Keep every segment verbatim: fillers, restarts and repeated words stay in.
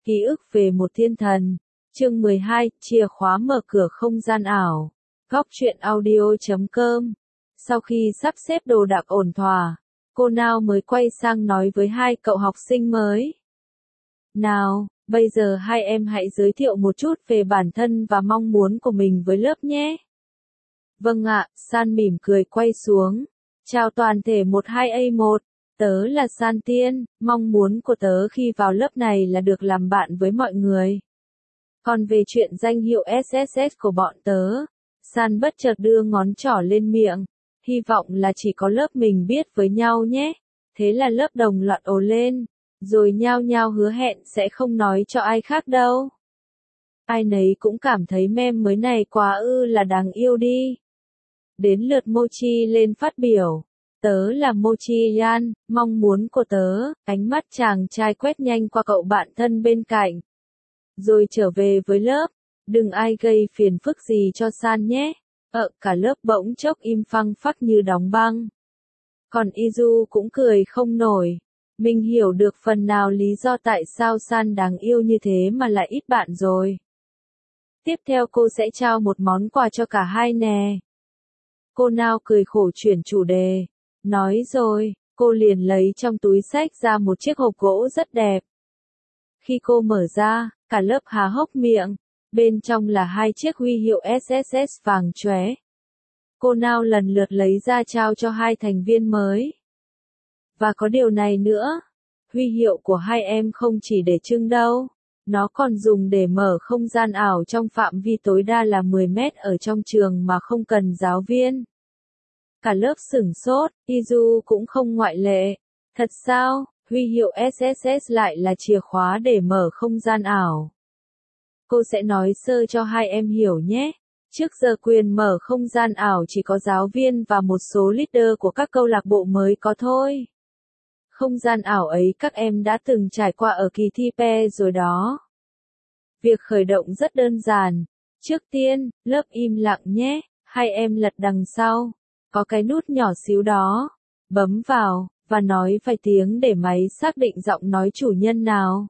Ký ức về một thiên thần. Chương mười hai, chìa khóa mở cửa không gian ảo. Góc truyện audio chấm com. Sau khi sắp xếp đồ đạc ổn thỏa, cô Nào mới quay sang nói với hai cậu học sinh mới. Nào, bây giờ hai em hãy giới thiệu một chút về bản thân và mong muốn của mình với lớp nhé. Vâng ạ, San mỉm cười quay xuống. Chào toàn thể một hai A một. Tớ là San Tiên, mong muốn của tớ khi vào lớp này là được làm bạn với mọi người. Còn về chuyện danh hiệu ét ét ét của bọn tớ, San bất chợt đưa ngón trỏ lên miệng, hy vọng là chỉ có lớp mình biết với nhau nhé. Thế là lớp đồng loạt ồ lên, rồi nhao nhao hứa hẹn sẽ không nói cho ai khác đâu. Ai nấy cũng cảm thấy meme mới này quá ư là đáng yêu đi. Đến lượt Mochi lên phát biểu. Tớ là Mochi Yan, mong muốn của tớ, ánh mắt chàng trai quét nhanh qua cậu bạn thân bên cạnh. Rồi trở về với lớp, đừng ai gây phiền phức gì cho San nhé. Ờ, cả lớp bỗng chốc im phăng phắc như đóng băng. Còn Izu cũng cười không nổi. Mình hiểu được phần nào lý do tại sao San đáng yêu như thế mà lại ít bạn rồi. Tiếp theo cô sẽ trao một món quà cho cả hai nè. Cô Nào cười khổ chuyển chủ đề. Nói rồi, cô liền lấy trong túi xách ra một chiếc hộp gỗ rất đẹp. Khi cô mở ra, cả lớp há hốc miệng. Bên trong là hai chiếc huy hiệu ét ét ét vàng chóe. Cô Nào lần lượt lấy ra trao cho hai thành viên mới. Và có điều này nữa, huy hiệu của hai em không chỉ để trưng đâu. Nó còn dùng để mở không gian ảo trong phạm vi tối đa là mười mét ở trong trường mà không cần giáo viên. Cả lớp sửng sốt, Izu cũng không ngoại lệ. Thật sao, huy hiệu ét ét ét lại là chìa khóa để mở không gian ảo. Cô sẽ nói sơ cho hai em hiểu nhé. Trước giờ quyền mở không gian ảo chỉ có giáo viên và một số leader của các câu lạc bộ mới có thôi. Không gian ảo ấy các em đã từng trải qua ở kỳ thi pê rồi đó. Việc khởi động rất đơn giản. Trước tiên, lớp im lặng nhé, hai em lật đằng sau. Có cái nút nhỏ xíu đó. Bấm vào, và nói vài tiếng để máy xác định giọng nói chủ nhân nào.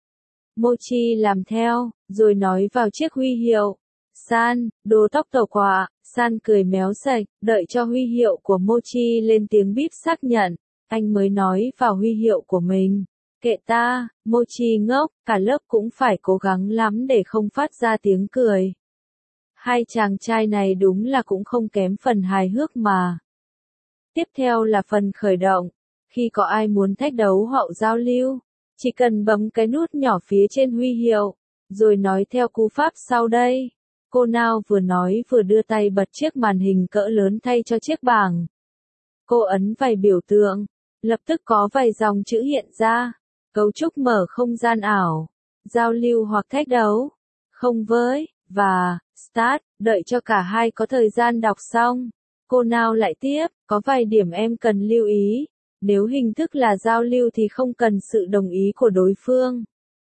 Mochi làm theo, rồi nói vào chiếc huy hiệu. San, đồ tóc tàu quạ. San cười méo sạch, đợi cho huy hiệu của Mochi lên tiếng bíp xác nhận. Anh mới nói vào huy hiệu của mình. Kệ ta, Mochi ngốc, cả lớp cũng phải cố gắng lắm để không phát ra tiếng cười. Hai chàng trai này đúng là cũng không kém phần hài hước mà. Tiếp theo là phần khởi động. Khi có ai muốn thách đấu hoặc giao lưu, chỉ cần bấm cái nút nhỏ phía trên huy hiệu, rồi nói theo cú pháp sau đây. Cô Nào vừa nói vừa đưa tay bật chiếc màn hình cỡ lớn thay cho chiếc bảng. Cô ấn vài biểu tượng, lập tức có vài dòng chữ hiện ra. Cấu trúc mở không gian ảo, giao lưu hoặc thách đấu, không với, và, start, đợi cho cả hai có thời gian đọc xong. Cô Nào lại tiếp, có vài điểm em cần lưu ý. Nếu hình thức là giao lưu thì không cần sự đồng ý của đối phương.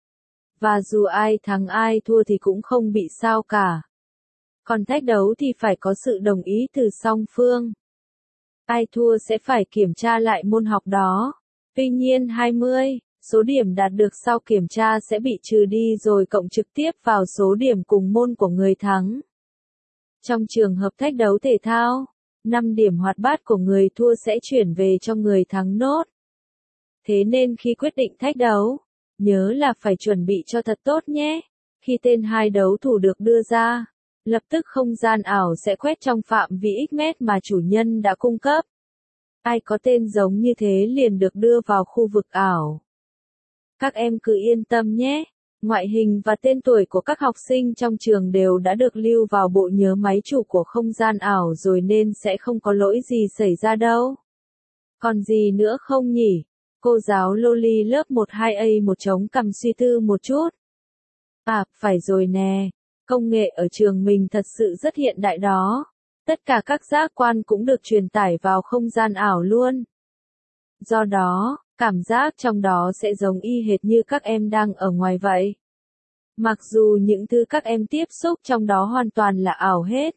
Và dù ai thắng ai thua thì cũng không bị sao cả. Còn thách đấu thì phải có sự đồng ý từ song phương. Ai thua sẽ phải kiểm tra lại môn học đó. Tuy nhiên hai mươi, số điểm đạt được sau kiểm tra sẽ bị trừ đi rồi cộng trực tiếp vào số điểm cùng môn của người thắng. Trong trường hợp thách đấu thể thao, năm điểm hoạt bát của người thua sẽ chuyển về cho người thắng nốt. Thế nên khi quyết định thách đấu, nhớ là phải chuẩn bị cho thật tốt nhé. Khi tên hai đấu thủ được đưa ra, lập tức không gian ảo sẽ quét trong phạm vi x mét mà chủ nhân đã cung cấp. Ai có tên giống như thế liền được đưa vào khu vực ảo. Các em cứ yên tâm nhé. Ngoại hình và tên tuổi của các học sinh trong trường đều đã được lưu vào bộ nhớ máy chủ của không gian ảo rồi nên sẽ không có lỗi gì xảy ra đâu. Còn gì nữa không nhỉ? Cô giáo Loli lớp một hai A một chống cằm suy tư một chút. À, phải rồi nè. Công nghệ ở trường mình thật sự rất hiện đại đó. Tất cả các giác quan cũng được truyền tải vào không gian ảo luôn. Do đó, cảm giác trong đó sẽ giống y hệt như các em đang ở ngoài vậy. Mặc dù những thứ các em tiếp xúc trong đó hoàn toàn là ảo hết.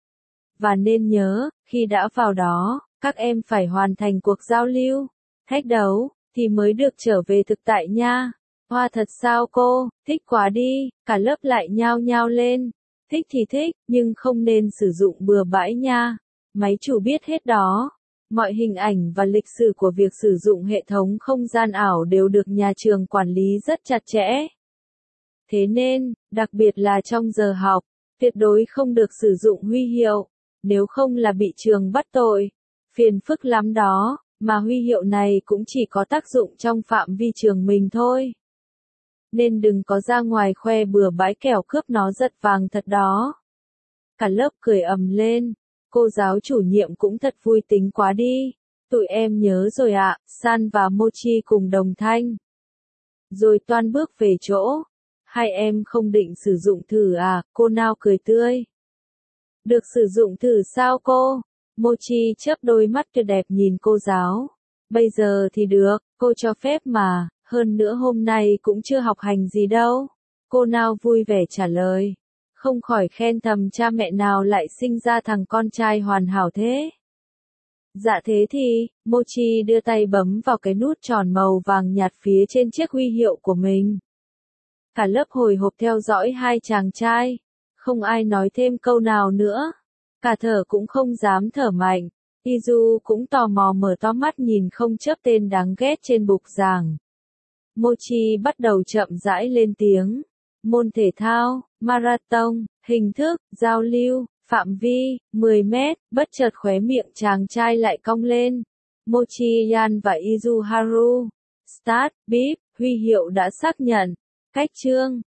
Và nên nhớ, khi đã vào đó, các em phải hoàn thành cuộc giao lưu, thách đấu, thì mới được trở về thực tại nha. Hoa thật sao cô, thích quá đi, cả lớp lại nhao nhao lên. Thích thì thích, nhưng không nên sử dụng bừa bãi nha. Máy chủ biết hết đó. Mọi hình ảnh và lịch sử của việc sử dụng hệ thống không gian ảo đều được nhà trường quản lý rất chặt chẽ. Thế nên, đặc biệt là trong giờ học, tuyệt đối không được sử dụng huy hiệu, nếu không là bị trường bắt tội. Phiền phức lắm đó, mà huy hiệu này cũng chỉ có tác dụng trong phạm vi trường mình thôi. Nên đừng có ra ngoài khoe bừa bãi kẻo cướp nó giật vàng thật đó. Cả lớp cười ầm lên, cô giáo chủ nhiệm cũng thật vui tính quá đi. Tụi em nhớ rồi ạ, San và Mochi cùng đồng thanh. Rồi toan bước về chỗ. Hai em không định sử dụng thử à, cô Nào cười tươi. Được sử dụng thử sao cô? Mochi chớp đôi mắt tuyệt đẹp nhìn cô giáo. Bây giờ thì được, cô cho phép mà, hơn nữa hôm nay cũng chưa học hành gì đâu. Cô Nào vui vẻ trả lời. Không khỏi khen thầm cha mẹ nào lại sinh ra thằng con trai hoàn hảo thế. Dạ thế thì, Mochi đưa tay bấm vào cái nút tròn màu vàng nhạt phía trên chiếc huy hiệu của mình. Cả lớp hồi hộp theo dõi hai chàng trai. Không ai nói thêm câu nào nữa. Cả thở cũng không dám thở mạnh. Izu cũng tò mò mở to mắt nhìn không chớp tên đáng ghét trên bục giảng. Mochi bắt đầu chậm rãi lên tiếng. Môn thể thao, marathon, hình thức, giao lưu, phạm vi, mười mét, bất chợt khóe miệng chàng trai lại cong lên. Mochi Yan và Izu Haru. Start, bíp, huy hiệu đã xác nhận. Cách chương.